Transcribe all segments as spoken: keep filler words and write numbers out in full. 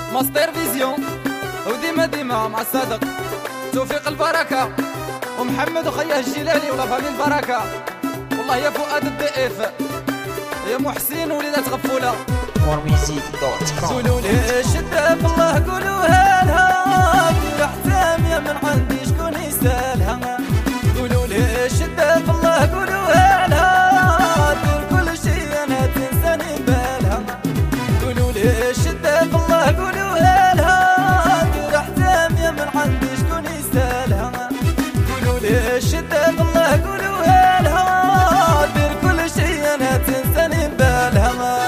ماستر فيزيون وديما ديما مع الصادق توفيق البركة ومحمد وخيه الجلالي ولا فامي البركة. والله يا فؤاد الضيف يا محسن وليدات غفولة قولوا لي شدة بالله قولوها لها احتام يا من عندي شكون يسالها. قولوا لي شدة بالله قولوها لها دير كل شي انا تنساني بالها. قولوا لي شدة بالله قولوها لها دير احتام يا من عندي شكون يسالها. قولوا لي شدة بالله قولوها لها دير كل شي انا تنساني بالها.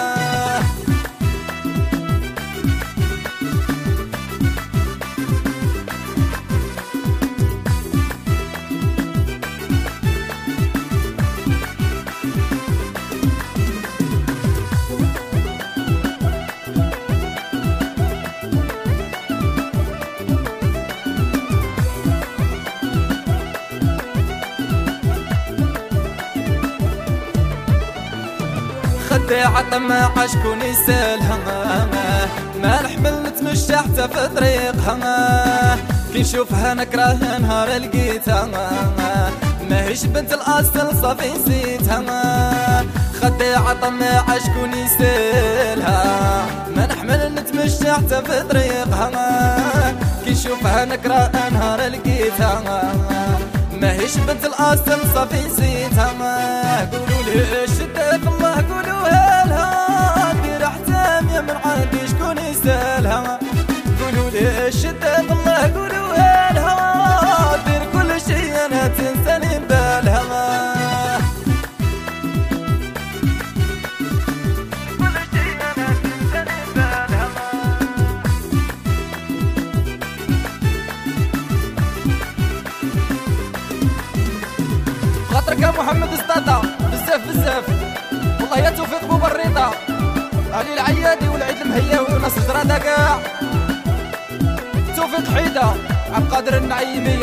خداعة طماعة شكون يسالها ما نحمل نتمشى حتى في طريقها كي نشوفها نكره نهار لقيتها ماهيش بنت الأصل صافي نسيتها. خداعة طماعة شكون يسالها ما نحمل نتمشى حتى في طريقها كي نشوفها نكره نهار لقيتها ماهيش بنت الأصل صافي نسيتها. قولوا لي شدة بالله قولوها لها دير احتام يا من عندي شكون يسالها. قولوا لي شدة بالله قولوها لها دير كل شي انا تنساني بالها. خاطرك يا محمد سطاطا بزاف بزاف والله يا توفيق بو بريطة علي العيادي والعيد المهياوي وناس جرادة كاع توفيق حيدة عبد القادر النعيمي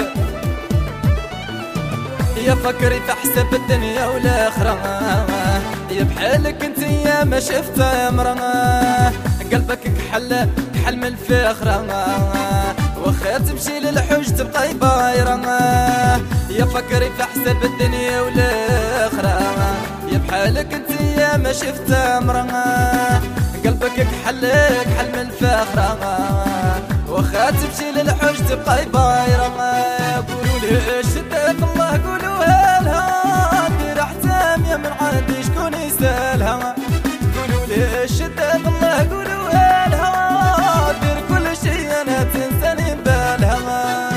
يا فكري في حساب الدنيا والاخرة يا بحالك انت يا ما شفت امرأة قلبك كحل كحل من الفخرة وخا تمشي للحوج تبقى بايرة يا فكري في حساب الدنيا والاخرة يا بحالك انت يا ما شفت امرأة قلبك كحل كحل من الفخرة وخا تمشي للحوج تبقى بايرة. قولوا لي شدة بالله قولوها لها دير احتام يا من عندي شكون يسالها. قولوا لي شدة بالله قولوها لها دير كل شي انا تنساني بالها.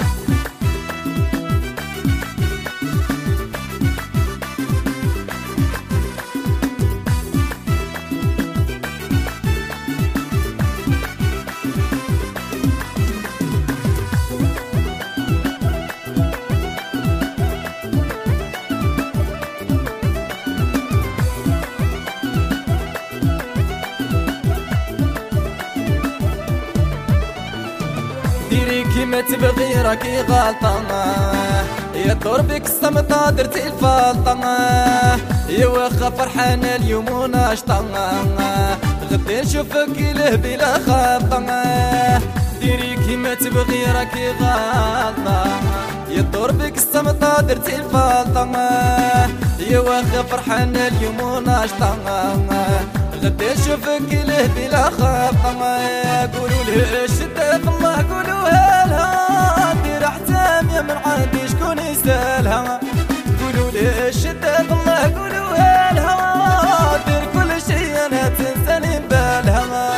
ديري كيما تبغي راكي غلطة يا دور بك الصمتة درتي الفلطة يا واخا فرحانة اليوم وناشطة غدي نشوفك له بلا خبطة. ديري كيما تبغي راكي غلطة يا دور بك الصمتة درتي الفلطة يا واخا فرحانة اليوم وناشطة غدي نشوفك له بلا خبطة. قولوا لي شدة بالله قولوها لها دير احتام يا من عندي شكون يسالها. قولوا لي شدة بالله قولوها لها دير كل شي انا تنساني بالها.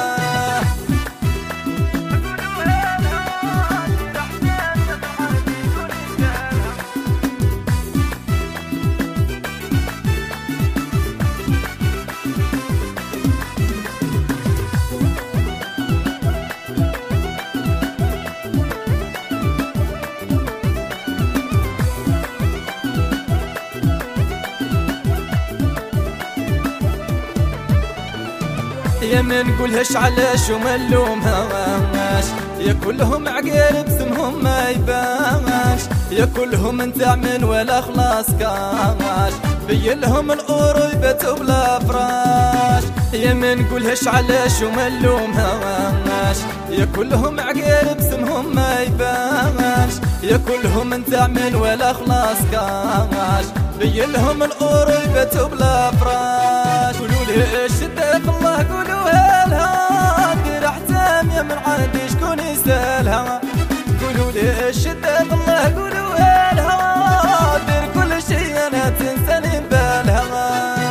يا ما نقولهاش علاش وما نلومهاش يا كلهم عقال بسمهم ما يبانش يا كلهم نتاع من ولا خلاص كاش بين لهم القرويبات بلا فراش يا ما نقولهاش علاش وما نلومهاش، يا كلهم عقير بسمهم ما يبانش، يا كلهم نتعمل ولا خلاص كاش، بين لهم القريبة بلا فراش. قولوا لي الشدة في الله قولوها لها، دير احتام يا من عندي شكون يسالها. قولوا لي الشدة في الله قولوها لها، دير كل شي انا تنساني بالها.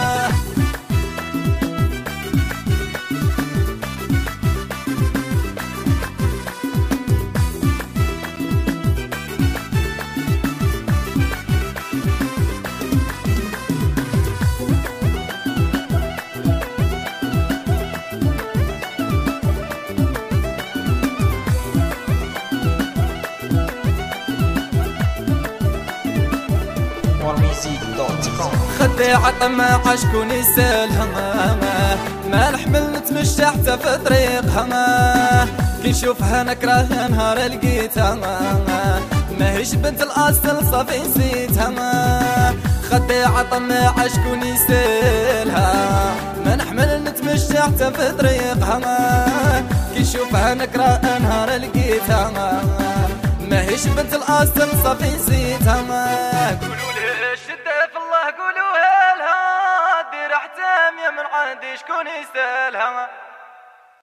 خداعة طماعة شكون يسالها، ما نحمل نتمشى حتى في طريقها، كي نشوفها نكره نهار لقيتها، ماهيش بنت الاصل صافي نسيتها. خداعة طماعة شكون يسالها، ما نحمل نتمشى حتى في طريقها، كي نشوفها نكره نهار لقيتها، ماهيش بنت الاصل صافي نسيتها. قولوا لي الشدة في الله قولوها لها، دير احتام يا من عندي شكون يسالها.